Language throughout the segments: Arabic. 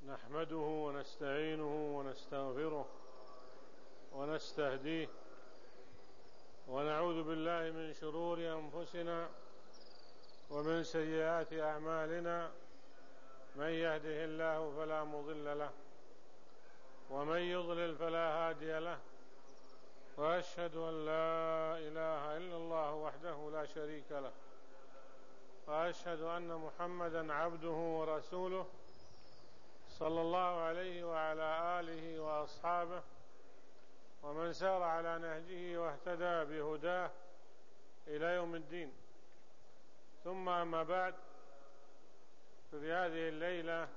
نحمده ونستعينه ونستغفره ونستهديه ونعوذ بالله من شرور أنفسنا ومن سيئات أعمالنا. من يهده الله فلا مضل له ومن يضلل فلا هادي له، وأشهد أن لا إله إلا الله وحده لا شريك له، وأشهد أن محمدا عبده ورسوله صلى الله عليه وعلى آله وأصحابه ومن سار على نهجه واهتدى بهداه إلى يوم الدين. ثم أما بعد، في هذه الليلة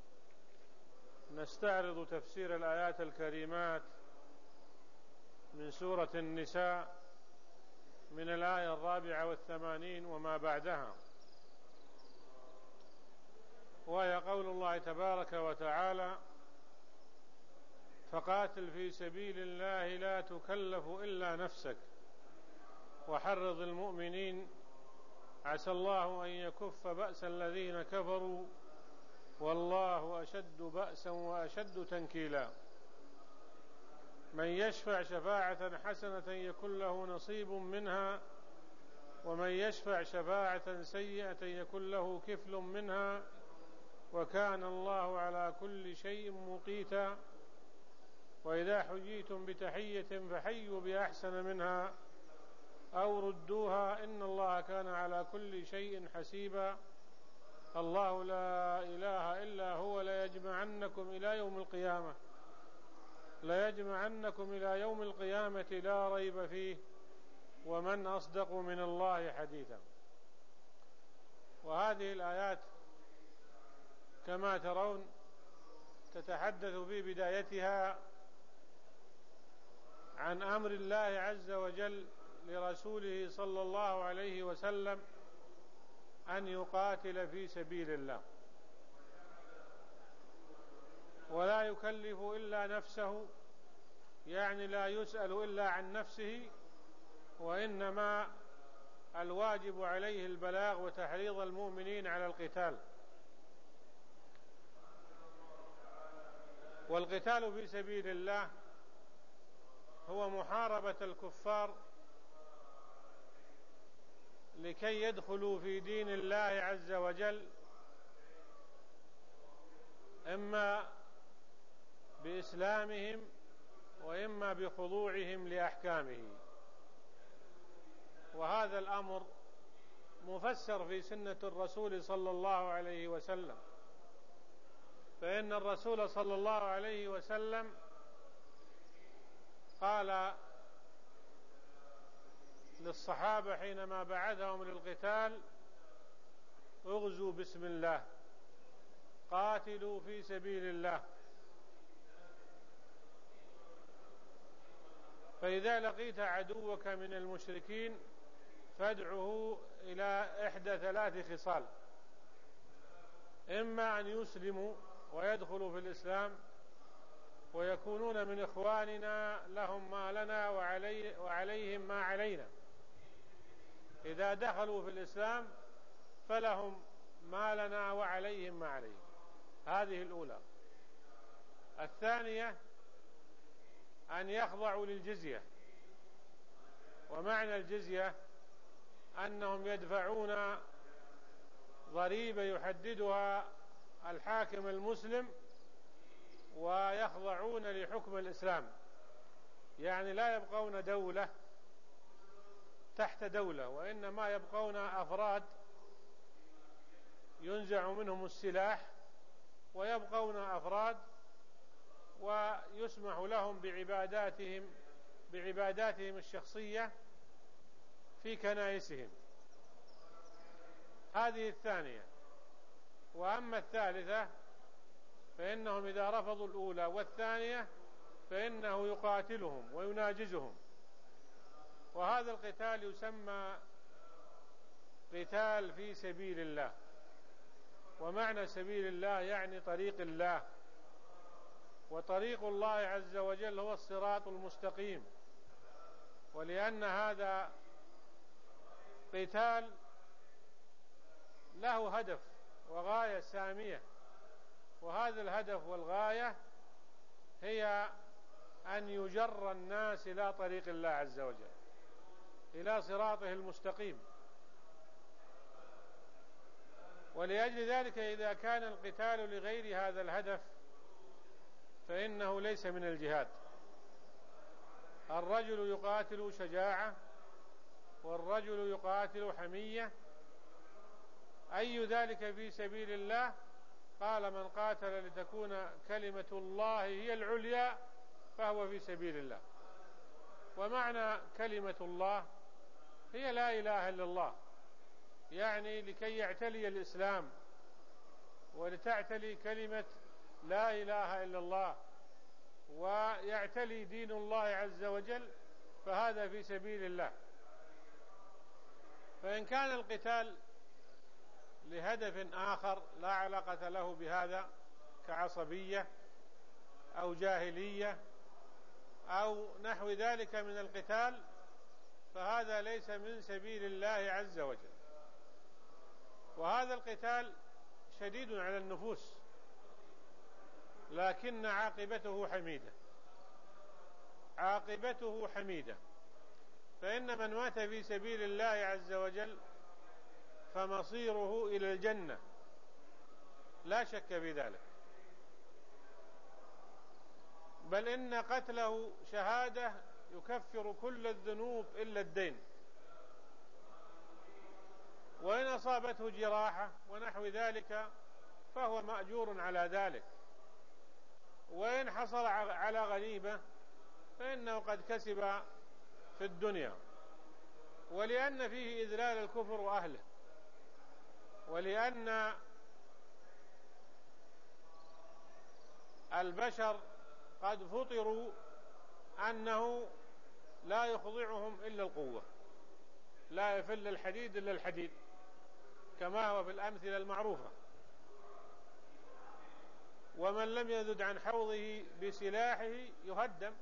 نستعرض تفسير الآيات الكريمات من سورة النساء من الآية 84 وما بعدها، وهي قول الله تبارك وتعالى: فقاتل في سبيل الله لا تكلف إلا نفسك وحرض المؤمنين عسى الله أن يكف بأس الذين كفروا والله أشد بأسا وأشد تنكيلا. من يشفع شفاعة حسنة يكن له نصيب منها ومن يشفع شفاعة سيئة يكن له كفل منها وكان الله على كل شيء مقيتا. وإذا حييتم بتحية فحيوا بأحسن منها أو ردوها إن الله كان على كل شيء حسيبا. الله لا إله إلا هو ليجمعنكم إلى يوم القيامة لا ريب فيه ومن أصدق من الله حديثا. وهذه الآيات كما ترون تتحدث في بدايتها عن أمر الله عز وجل لرسوله صلى الله عليه وسلم أن يقاتل في سبيل الله، ولا يكلف إلا نفسه، يعني لا يسأل إلا عن نفسه، وإنما الواجب عليه البلاغ وتحريض المؤمنين على القتال. والقتال في سبيل الله هو محاربة الكفار لكي يدخلوا في دين الله عز وجل، إما بإسلامهم وإما بخضوعهم لأحكامه. وهذا الأمر مفسر في سنة الرسول صلى الله عليه وسلم، فإن الرسول صلى الله عليه وسلم قال للصحابة حينما بعثهم للقتال: اغزوا بسم الله، قاتلوا في سبيل الله. فإذا لقيت عدوك من المشركين فادعه إلى إحدى ثلاث خصال: إما أن يسلموا ويدخلوا في الإسلام ويكونون من إخواننا لهم ما لنا وعليهم ما علينا، إذا دخلوا في الإسلام فلهم ما لنا وعليهم ما عليهم. هذه الأولى. الثانية أن يخضعوا للجزية، ومعنى الجزية أنهم يدفعون ضريبة يحددها الحاكم المسلم ويخضعون لحكم الإسلام، يعني لا يبقون دولة تحت دولة، وإنما يبقون أفراد ينزع منهم السلاح، ويبقون أفراد ويسمح لهم بعباداتهم الشخصية في كنائسهم. هذه الثانية. وأما الثالثة فإنهم إذا رفضوا الأولى والثانية فإنه يقاتلهم ويناجزهم. وهذا القتال يسمى قتال في سبيل الله. ومعنى سبيل الله يعني طريق الله، وطريق الله عز وجل هو الصراط المستقيم. ولأن هذا قتال له هدف وغاية سامية، وهذا الهدف والغاية هي أن يجر الناس إلى طريق الله عز وجل، إلى صراطه المستقيم. ولأجل ذلك إذا كان القتال لغير هذا الهدف فإنه ليس من الجهاد. الرجل يقاتل شجاعة، والرجل يقاتل حمية، أي ذلك في سبيل الله؟ قال: من قاتل لتكون كلمة الله هي العليا فهو في سبيل الله. ومعنى كلمة الله هي لا إله إلا الله، يعني لكي يعتلي الإسلام ولتعتلي كلمة لا إله إلا الله ويعتلي دين الله عز وجل، فهذا في سبيل الله. فإن كان القتال لهدف آخر لا علاقة له بهذا كعصبية أو جاهلية أو نحو ذلك من القتال، فهذا ليس من سبيل الله عز وجل. وهذا القتال شديد على النفوس، لكن عاقبته حميدة، عاقبته حميدة. فإن من مات في سبيل الله عز وجل فمصيره إلى الجنة لا شك في ذلك، بل إن قتله شهادة يكفر كل الذنوب إلا الدين. وإن أصابته جراحة ونحو ذلك فهو مأجور على ذلك. وإن حصل على غنيمة فإنه قد كسب في الدنيا. ولأن فيه إذلال الكفر وأهله، ولأن البشر قد فطروا أنه لا يخضعهم إلا القوة، لا يفل الحديد إلا الحديد، كما هو في الأمثلة المعروفة. ومن لم يذد عن حوضه بسلاحه يهدم.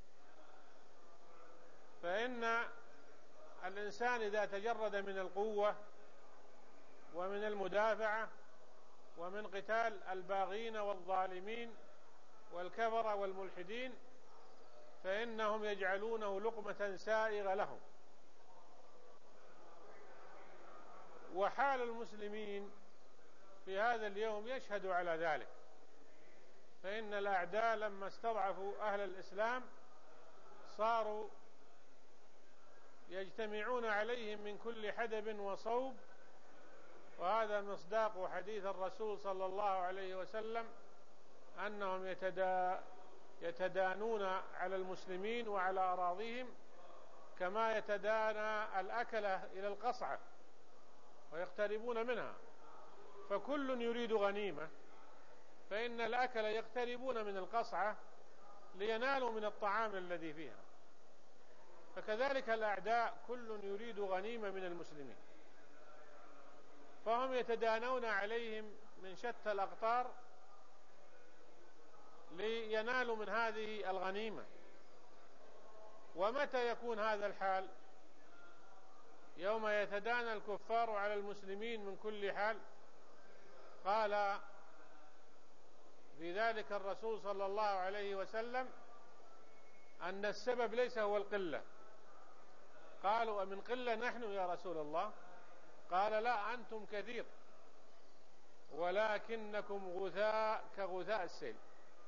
فإن الإنسان إذا تجرد من القوة ومن المدافعة ومن قتال الباغين والظالمين والكفرة والملحدين فإنهم يجعلونه لقمة سائغة لهم. وحال المسلمين في هذا اليوم يشهد على ذلك. فإن الأعداء لما استضعفوا أهل الإسلام صاروا يجتمعون عليهم من كل حدب وصوب. وهذا مصداق حديث الرسول صلى الله عليه وسلم أنهم يتدانون على المسلمين وعلى أراضيهم كما يتدانى الأكلة إلى القصعة ويقتربون منها. فكل يريد غنيمة، فإن الأكل يقتربون من القصعة لينالوا من الطعام الذي فيها. فكذلك الأعداء كل يريد غنيمة من المسلمين، فهم يتدانون عليهم من شتى الأقطار لينالوا من هذه الغنيمة. ومتى يكون هذا الحال؟ يوم يتدانى الكفار على المسلمين من كل حال. قال في ذلك الرسول صلى الله عليه وسلم أن السبب ليس هو القلة. قالوا: أمن قلة نحن يا رسول الله؟ قال: لا، أنتم كثير ولكنكم غثاء كغثاء السيل.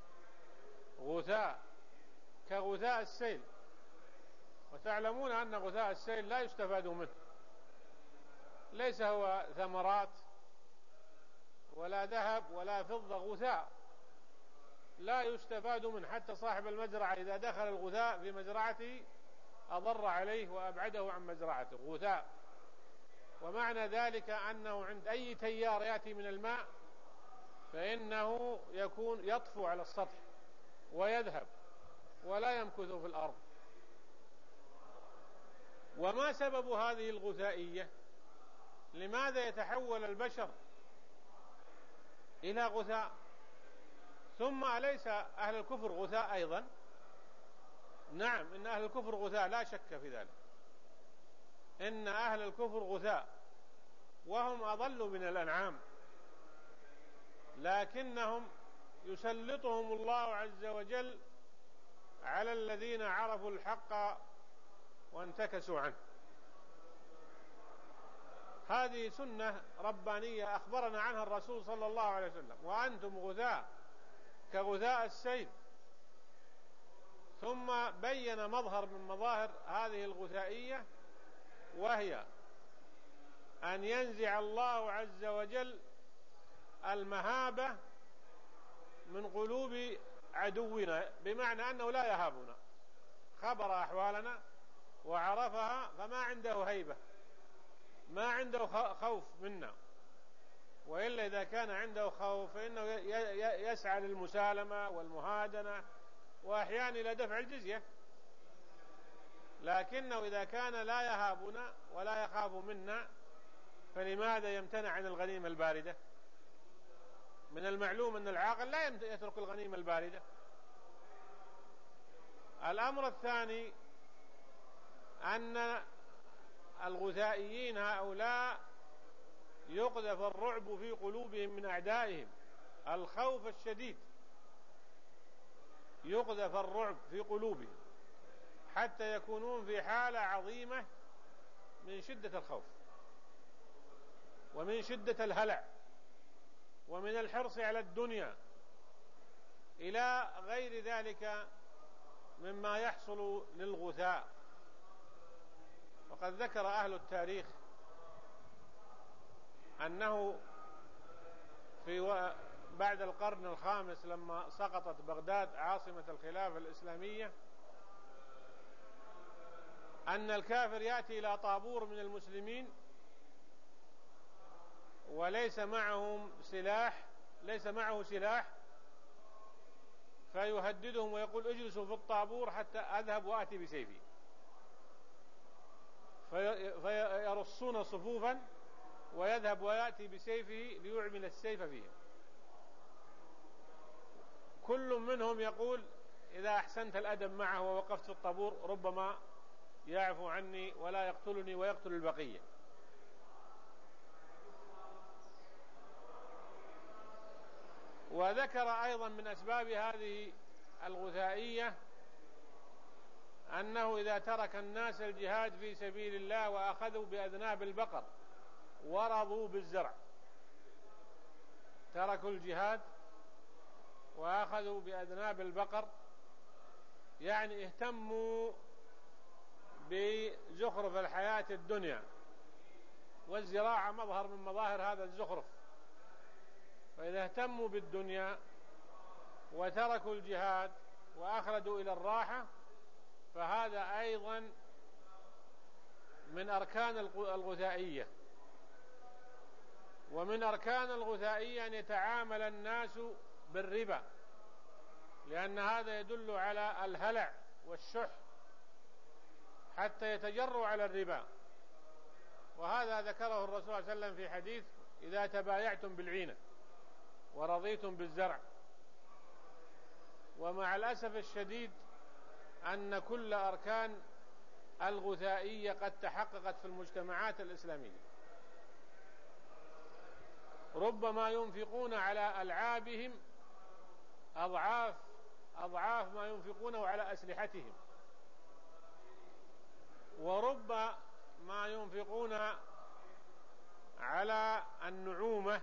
غثاء كغثاء السيل. وتعلمون أن غثاء السيل لا يستفاد منه، ليس هو ثمرات ولا ذهب ولا فضة، غثاء لا يستفاد منه. حتى صاحب المزرعة إذا دخل الغثاء في مزرعته أضر عليه وأبعده عن مزرعته. غثاء. ومعنى ذلك أنه عند أي تيار يأتي من الماء فإنه يطفو على السطح ويذهب ولا يمكث في الأرض. وما سبب هذه الغثائية؟ لماذا يتحول البشر إلى غثاء؟ ثم أليس أهل الكفر غثاء أيضا؟ نعم، إن أهل الكفر غثاء لا شك في ذلك. إن أهل الكفر غثاء وهم أضل من الأنعام، لكنهم يسلطهم الله عز وجل على الذين عرفوا الحق وانتكسوا عنه. هذه سنة ربانية أخبرنا عنها الرسول صلى الله عليه وسلم: وأنتم غثاء كغثاء السيل. ثم بين مظهر من مظاهر هذه الغثائية، وهي أن ينزع الله عز وجل المهابة من قلوب عدونا، بمعنى أنه لا يهابنا، خبر أحوالنا وعرفها، فما عنده هيبة، ما عنده خوف منا. وإلا إذا كان عنده خوف فإنه يسعى للمسالمة والمهادنة، وأحيانا إلى دفع الجزية. لكنه إذا كان لا يهابنا ولا يخاف منا، فلماذا يمتنع عن الغنيمة الباردة؟ من المعلوم أن العاقل لا يترك الغنيمة الباردة. الأمر الثاني أن الغثائيين هؤلاء يقذف الرعب في قلوبهم من أعدائهم، الخوف الشديد، يقذف الرعب في قلوبهم حتى يكونون في حالة عظيمة من شدة الخوف ومن شدة الهلع ومن الحرص على الدنيا إلى غير ذلك مما يحصل للغثاء. وقد ذكر أهل التاريخ أنه بعد القرن الخامس لما سقطت بغداد عاصمة الخلافة الإسلامية، أن الكافر يأتي إلى طابور من المسلمين وليس معه سلاح، فيهددهم ويقول: اجلسوا في الطابور حتى أذهب وآتي بسيفي. فيرصون صفوفا ويذهب ويأتي بسيفه ليعمل السيف فيهم. كل منهم يقول: إذا أحسنت الأدب معه ووقفت في الطابور ربما يعفو عني ولا يقتلني ويقتل البقية. وذكر أيضا من أسباب هذه الغثائية أنه إذا ترك الناس الجهاد في سبيل الله وأخذوا بأذناب البقر ورضوا بالزرع، تركوا الجهاد وأخذوا بأذناب البقر، يعني اهتموا بزخرف الحياة الدنيا، والزراعة مظهر من مظاهر هذا الزخرف. فإذا اهتموا بالدنيا وتركوا الجهاد وأخلدوا إلى الراحة، فهذا أيضا من أركان الغثائية. ومن أركان الغثائية أن يتعامل الناس بالربا، لأن هذا يدل على الهلع والشح حتى يتجروا على الربا. وهذا ذكره الرسول صلى الله عليه وسلم في حديث: إذا تبايعتم بالعينة ورضيتم بالزرع. ومع الأسف الشديد أن كل أركان الغثائية قد تحققت في المجتمعات الإسلامية. ربما ينفقون على ألعابهم أضعاف ما ينفقونه على أسلحتهم، وربما ينفقون على النعومة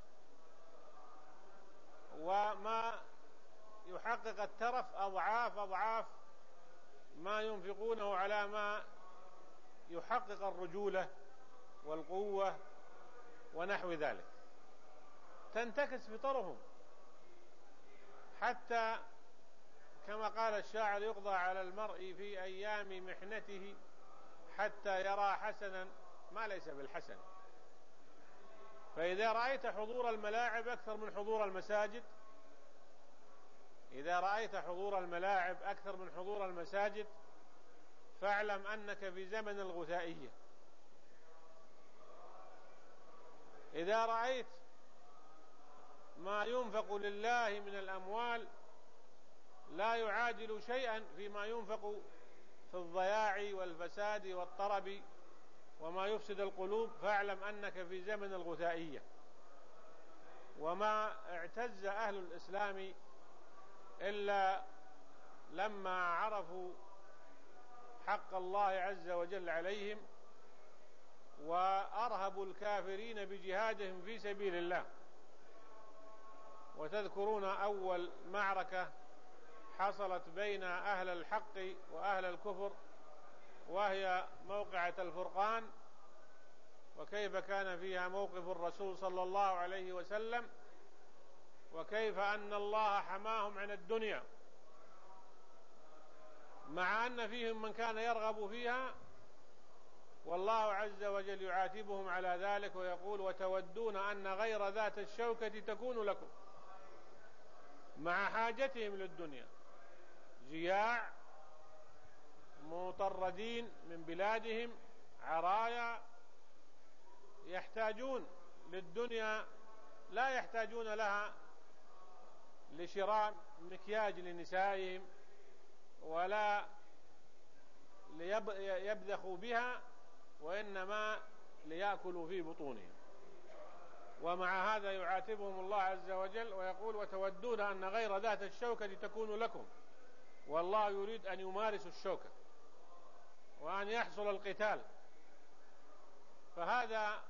وما يحقق الترف أضعاف ما ينفقونه على ما يحقق الرجولة والقوة ونحو ذلك. تنتكس فطرهم، حتى كما قال الشاعر: يقضى على المرء في أيام محنته حتى يرى حسنا ما ليس بالحسن. فإذا رأيت حضور الملاعب أكثر من حضور المساجد، فاعلم أنك في زمن الغثائية. إذا رأيت ما ينفق لله من الأموال لا يعادل شيئا فيما ينفق في الضياع والفساد والطرب وما يفسد القلوب، فاعلم أنك في زمن الغثائية. وما اعتز أهل الإسلام إلا لما عرفوا حق الله عز وجل عليهم وأرهبوا الكافرين بجهادهم في سبيل الله. وتذكرون أول معركة حصلت بين أهل الحق وأهل الكفر، وهي موقعة الفرقان، وكيف كان فيها موقف الرسول صلى الله عليه وسلم، وكيف أن الله حماهم عن الدنيا، مع أن فيهم من كان يرغب فيها، والله عز وجل يعاتبهم على ذلك ويقول: وتودون أن غير ذات الشوكة تكون لكم، مع حاجتهم للدنيا، جياع، مطردين من بلادهم، عرايا، يحتاجون للدنيا، لا يحتاجون لها لشراء مكياج لنسائهم ولا ليبذخوا بها، وإنما ليأكلوا في بطونهم. ومع هذا يعاتبهم الله عز وجل ويقول: وتودون أن غير ذات الشوكة تكون لكم، والله يريد أن يمارسوا الشوكة وأن يحصل القتال. فهذا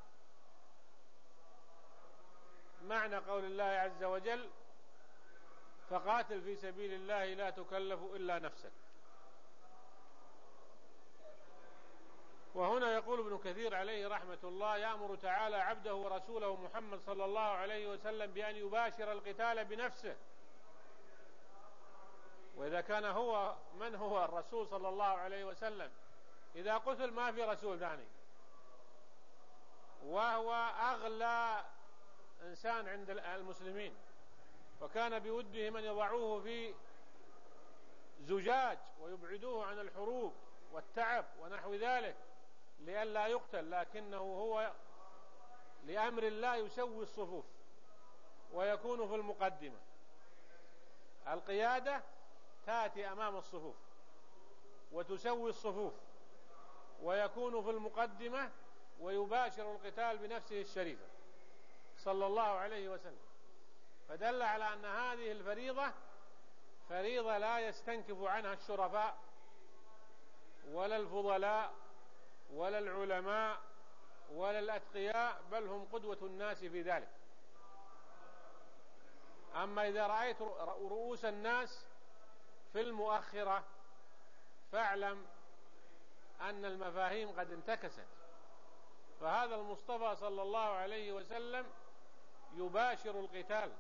معنى قول الله عز وجل: فقاتل في سبيل الله لا تكلف إلا نفسك. وهنا يقول ابن كثير عليه رحمة الله: يأمر تعالى عبده ورسوله محمد صلى الله عليه وسلم بأن يباشر القتال بنفسه. وإذا كان هو من هو الرسول صلى الله عليه وسلم، إذا قتل ما في رسول ثاني، وهو أغلى إنسان عند المسلمين، وكان بودهم أن يضعوه في زجاج ويبعدوه عن الحروب والتعب ونحو ذلك لئلا يقتل، لكنه هو لأمر الله يسوي الصفوف ويكون في المقدمة. القيادة تأتي أمام الصفوف وتسوي الصفوف، ويكون في المقدمة ويباشر القتال بنفسه الشريفة صلى الله عليه وسلم. فدل على أن هذه الفريضة فريضة لا يستنكف عنها الشرفاء ولا الفضلاء ولا العلماء ولا الأتقياء، بل هم قدوة الناس في ذلك. أما إذا رأيت رؤوس الناس في المؤخرة فاعلم أن المفاهيم قد انتكست. فهذا المصطفى صلى الله عليه وسلم يباشر القتال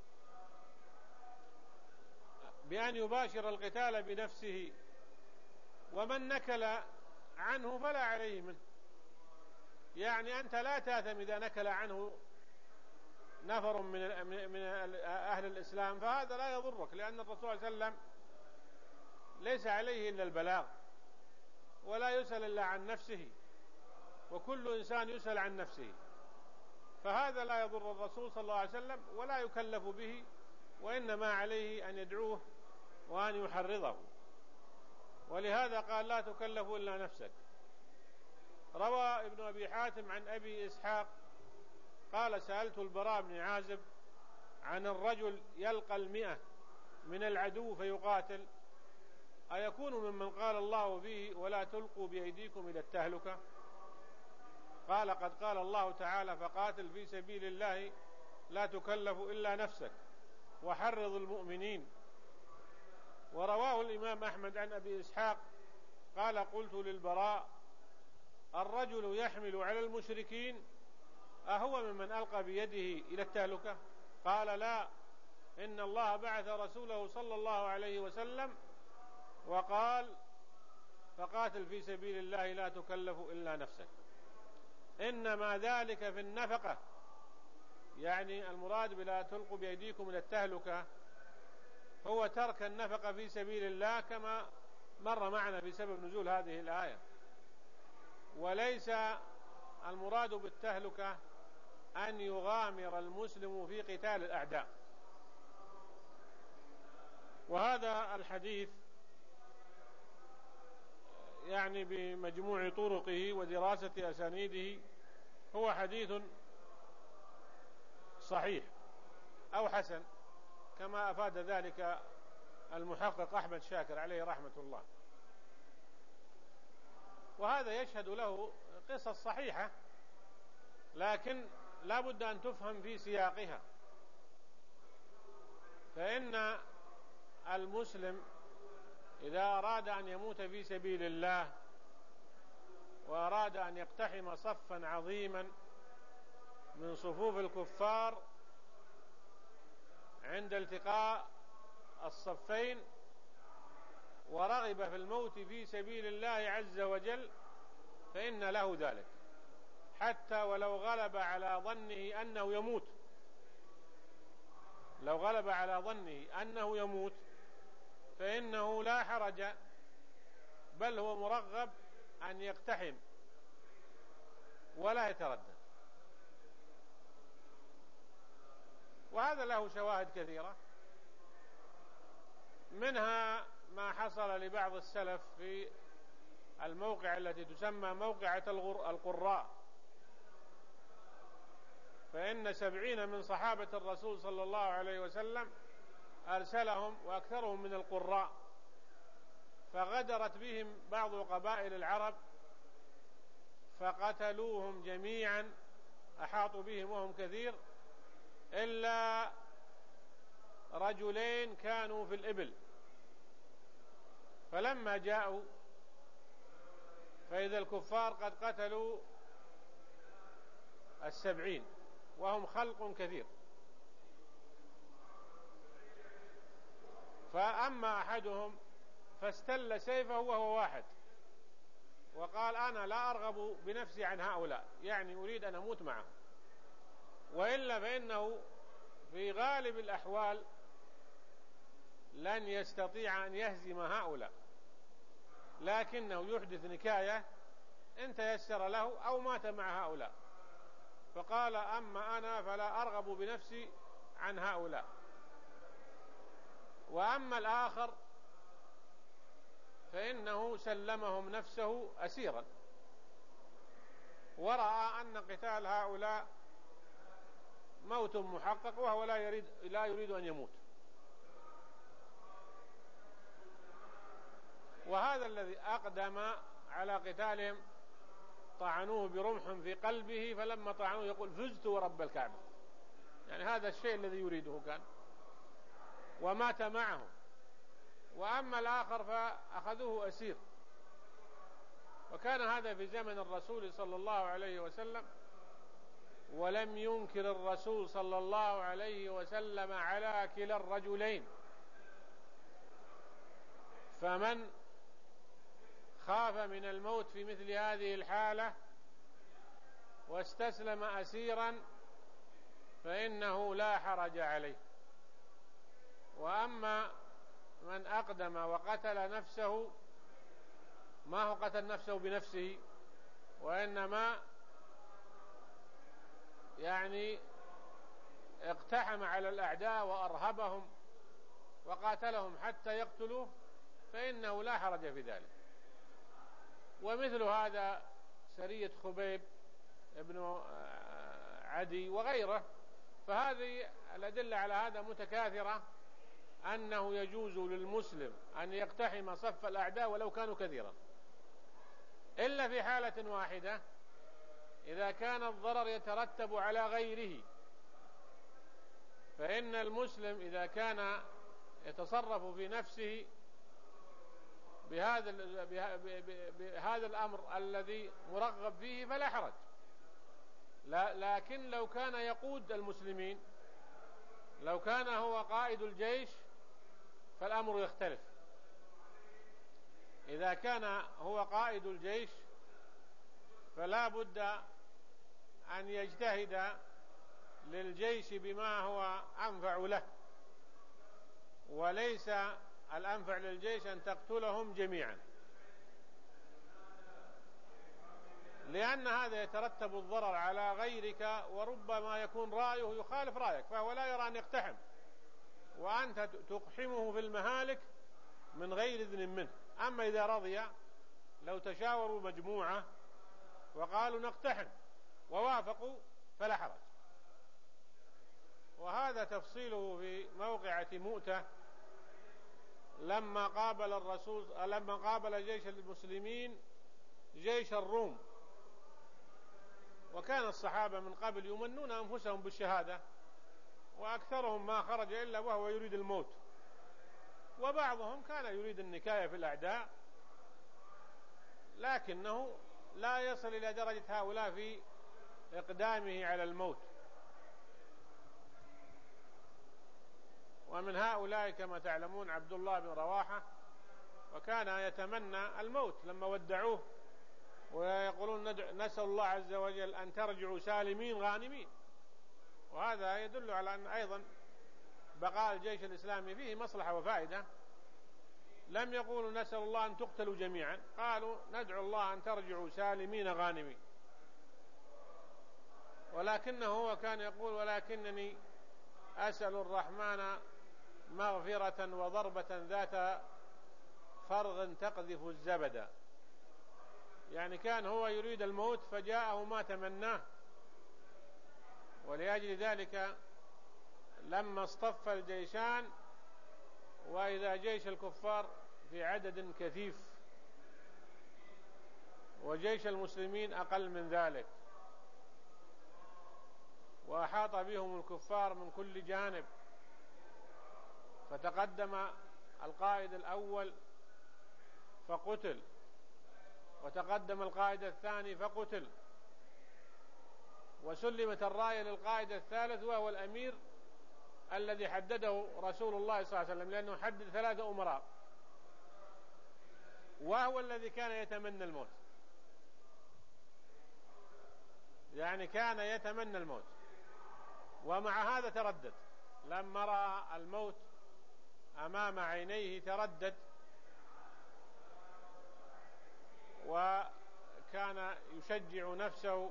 بأن يباشر القتال بنفسه، ومن نكل عنه فلا عليه منه. يعني أنت لا تأثم إذا نكل عنه نفر من أهل الإسلام، فهذا لا يضرك، لأن الرسول صلى الله عليه وسلم ليس عليه إلا البلاغ، ولا يسأل إلا عن نفسه، وكل إنسان يسأل عن نفسه، فهذا لا يضر الرسول صلى الله عليه وسلم ولا يكلف به، وإنما عليه أن يدعوه وأن يحرضه. ولهذا قال: لا تكلف إلا نفسك. روى ابن أبي حاتم عن أبي إسحاق قال: سألت البراء بن عازب عن الرجل يلقى 100 من العدو فيقاتل، أيكون ممن قال الله فيه: ولا تلقوا بأيديكم إلى التهلكة؟ قال: قد قال الله تعالى: فقاتل في سبيل الله لا تكلف إلا نفسك وحرض المؤمنين. ورواه الإمام أحمد عن أبي إسحاق قال: قلت للبراء: الرجل يحمل على المشركين أهو ممن ألقى بيده إلى التهلكة؟ قال: لا، إن الله بعث رسوله صلى الله عليه وسلم وقال: فقاتل في سبيل الله لا تكلف إلا نفسك. إنما ذلك في النفقة، يعني المراد بلا تلقوا بأيديكم إلى التهلكة هو ترك النفقة في سبيل الله، كما مر معنا في سبب نزول هذه الآية. وليس المراد بالتهلكة أن يغامر المسلم في قتال الأعداء. وهذا الحديث يعني بمجموع طرقه ودراسة أسانيده هو حديث صحيح، أو حسن، كما أفاد ذلك المحقق أحمد شاكر عليه رحمة الله. وهذا يشهد له قصص صحيحة، لكن لا بد أن تفهم في سياقها. فإن المسلم إذا أراد أن يموت في سبيل الله وأراد أن يقتحم صفا عظيما من صفوف الكفار عند التقاء الصفين ورغب في الموت في سبيل الله عز وجل، فإن له ذلك، حتى ولو غلب على ظنه أنه يموت. لو غلب على ظنه أنه يموت فإنه لا حرج، بل هو مرغب أن يقتحم ولا يتردد. وهذا له شواهد كثيرة، منها ما حصل لبعض السلف في الموقع التي تسمى موقعة القراء. فإن 70 من صحابة الرسول صلى الله عليه وسلم أرسلهم، وأكثرهم من القراء، فغدرت بهم بعض قبائل العرب فقتلوهم جميعا، أحاطوا بهم وهم كثير، إلا رجلين كانوا في الإبل. فلما جاءوا فإذا الكفار قد قتلوا 70 وهم خلق كثير. فأما أحدهم فاستل سيفه وهو واحد وقال: أنا لا أرغب بنفسي عن هؤلاء، يعني أريد أن أموت معهم، وإلا فإنه في غالب الأحوال لن يستطيع أن يهزم هؤلاء، لكنه يحدث نكاية إن تيسر له أو مات مع هؤلاء. فقال: أما أنا فلا أرغب بنفسي عن هؤلاء. وأما الآخر فإنه سلمهم نفسه أسيرا، ورأى أن قتال هؤلاء موت محقق، وهو لا يريد أن يموت. وهذا الذي أقدم على قتالهم طعنوه برمح في قلبه، فلما طعنوه يقول: فزت ورب الكعبة. يعني هذا الشيء الذي يريده كان، ومات معه. وأما الآخر فأخذوه أسير. وكان هذا في زمن الرسول صلى الله عليه وسلم، ولم ينكر الرسول صلى الله عليه وسلم على كلا الرجلين. فمن خاف من الموت في مثل هذه الحالة واستسلم أسيرا فإنه لا حرج عليه. وأما من أقدم وقتل نفسه، ما هو قتل نفسه بنفسه، وإنما يعني اقتحم على الأعداء وأرهبهم وقاتلهم حتى يقتلوه، فإنه لا حرج في ذلك. ومثل هذا سرية خبيب ابن عدي وغيره. فهذه الأدلة على هذا متكاثرة، أنه يجوز للمسلم أن يقتحم صف الأعداء ولو كانوا كثيرا، إلا في حالة واحدة: إذا كان الضرر يترتب على غيره. فإن المسلم إذا كان يتصرف في نفسه بهذا الأمر الذي مرغب فيه فلا حرج. لكن لو كان يقود المسلمين، لو كان هو قائد الجيش، فالأمر يختلف. إذا كان هو قائد الجيش فلا بد أن يجتهد للجيش بما هو أنفع له، وليس الأنفع للجيش أن تقتلهم جميعا، لأن هذا يترتب الضرر على غيرك، وربما يكون رأيه يخالف رأيك، فهو لا يرى أن يقتحم، وأنت تقحمه في المهالك من غير إذن منه. أما إذا رضي، لو تشاوروا مجموعة وقالوا نقتحم ووافقوا فلا حرج. وهذا تفصيله في موقعة مؤتة لما قابل جيش المسلمين جيش الروم، وكان الصحابة من قبل يمنون أنفسهم بالشهادة، وأكثرهم ما خرج إلا وهو يريد الموت، وبعضهم كان يريد النكاية في الأعداء، لكنه لا يصل إلى درجة هؤلاء في إقدامه على الموت. ومن هؤلاء كما تعلمون عبد الله بن رواحة، وكان يتمنى الموت لما ودعوه ويقولون نسأل الله عز وجل أن ترجعوا سالمين غانمين. وهذا يدل على أن أيضا بقاء الجيش الإسلامي فيه مصلحة وفائدة. لم يقولوا نسأل الله أن تقتلوا جميعا، قالوا ندعو الله أن ترجعوا سالمين غانمين. ولكنه هو كان يقول ولكنني أسأل الرحمن مغفرة وضربة ذات فرغ تقذف الزبد. يعني كان هو يريد الموت فجاءه ما تمناه. ولأجل ذلك لما اصطف الجيشان وإذا جيش الكفار في عدد كثيف وجيش المسلمين أقل من ذلك، وأحاط بهم الكفار من كل جانب، فتقدم القائد الأول فقتل، وتقدم القائد الثاني فقتل، وسلمت الراية للقائد الثالث وهو الأمير الذي حدده رسول الله صلى الله عليه وسلم، لأنه حدد 3 أمراء، وهو الذي كان يتمنى الموت. يعني كان يتمنى الموت، ومع هذا تردد لما رأى الموت أمام عينيه، تردد، وكان يشجع نفسه،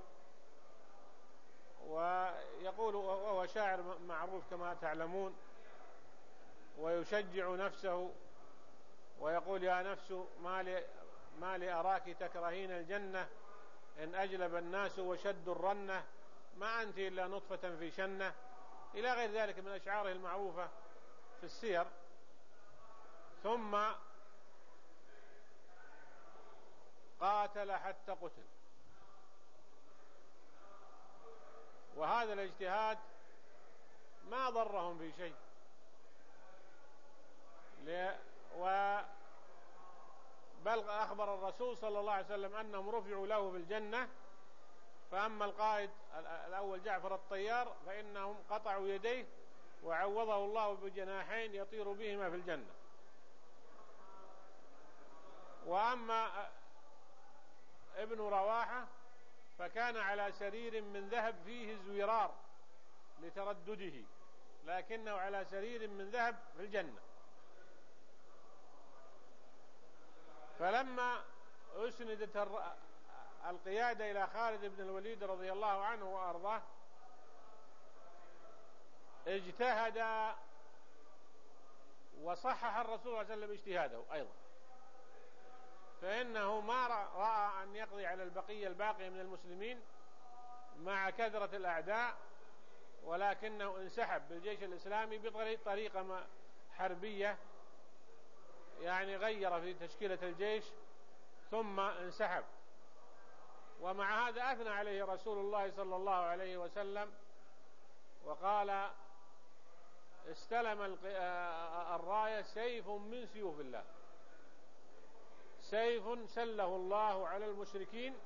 ويقول وهو شاعر معروف كما تعلمون، ويشجع نفسه ويقول يا نفس ما لي أراك تكرهين الجنة، إن أجلب الناس وشدوا الرنة، ما أنت إلا نطفة في شنة، إلى غير ذلك من أشعاره المعروفة في السير. ثم قاتل حتى قتل. وهذا الاجتهاد ما ضرهم في شيء، بل أخبر الرسول صلى الله عليه وسلم أنهم رفعوا له في الجنة. فأما القائد الأول جعفر الطيار فإنهم قطعوا يديه وعوضه الله بجناحين يطير بهما في الجنة. وأما ابن رواحة فكان على سرير من ذهب فيه زويرار لتردده، لكنه على سرير من ذهب في الجنة. فلما أسندت القيادة إلى خالد بن الوليد رضي الله عنه وأرضاه اجتهد، وصحح الرسول صلى الله عليه وسلم اجتهاده أيضا، فإنه ما رأى أن يقضي على الباقي من المسلمين مع كثرة الأعداء، ولكنه انسحب بالجيش الإسلامي بطريقة حربية، يعني غير في تشكيلة الجيش ثم انسحب. ومع هذا أثنى عليه رسول الله صلى الله عليه وسلم وقال استلم الراية سيف من سيوف الله، سيف سله الله على المشركين.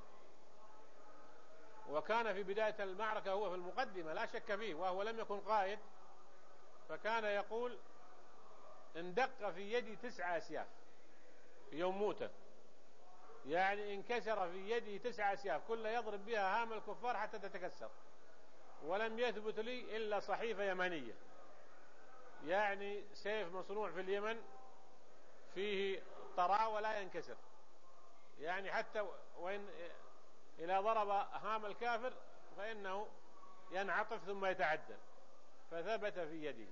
وكان في بداية المعركة هو في المقدمة لا شك فيه، وهو لم يكن قائد، فكان يقول اندق في يدي 9 أسياف في يوم موته، يعني انكسر في يده 9 أسياف كل يضرب بها هام الكفار حتى تتكسر، ولم يثبت لي إلا صحيفة يمنية، يعني سيف مصنوع في اليمن فيه طراء ولا ينكسر، يعني حتى وإن إذا ضرب هام الكافر فإنه ينعطف ثم يتعدل، فثبت في يده.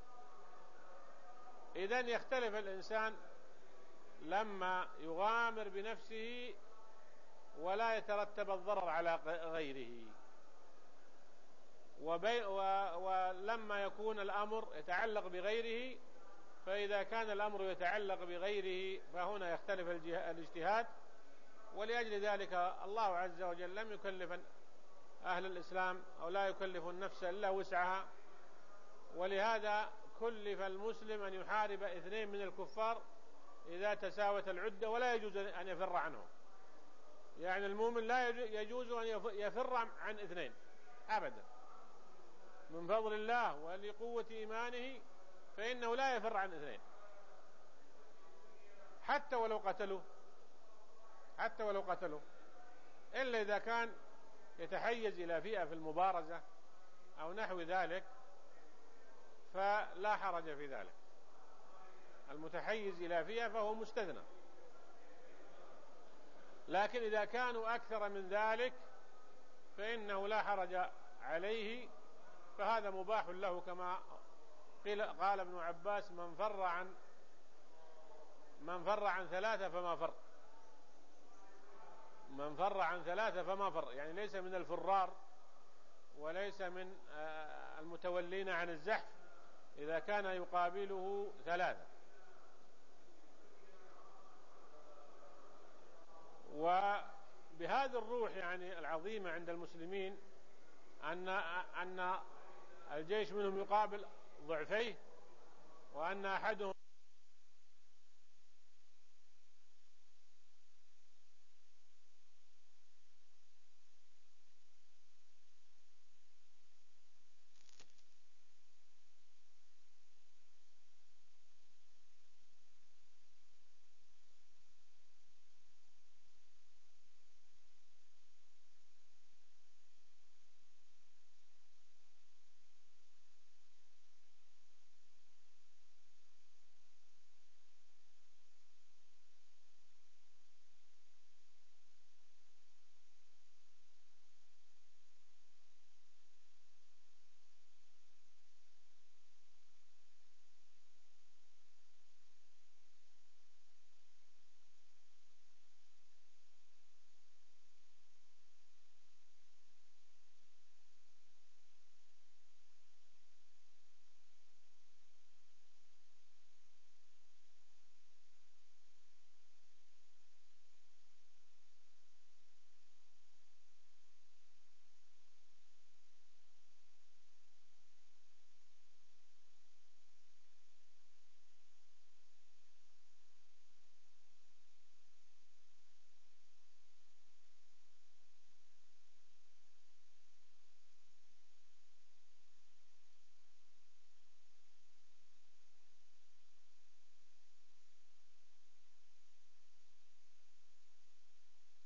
إذن يختلف الإنسان لما يغامر بنفسه ولا يترتب الضرر على غيره. ولما يكون الأمر يتعلق بغيره، فإذا كان الأمر يتعلق بغيره فهنا يختلف الاجتهاد. ولأجل ذلك الله عز وجل لم يكلف أهل الإسلام أو لا يكلف النفس إلا وسعها، ولهذا كلف المسلم أن يحارب 2 من الكفار إذا تساوت العدة، ولا يجوز أن يفر عنهم. يعني المؤمن لا يجوز أن يفر عن 2 أبدا، من فضل الله ولقوة إيمانه فإنه لا يفر عن 2 حتى ولو قتلوه، إلا إذا كان يتحيز إلى فئة في المبارزة أو نحو ذلك فلا حرج في ذلك. المتحيز إلى فئة فهو مستثنى، لكن إذا كانوا أكثر من ذلك فإنه لا حرج عليه، فهذا مباح له، كما قال ابن عباس: من فر عن 3 فما فر. من فر عن 3 فما فر، يعني ليس من الفرار وليس من المتولين عن الزحف إذا كان يقابله 3. وبهذه الروح يعني العظيمة عند المسلمين أن الجيش منهم يقابل ضعفيه، وأن أحدهم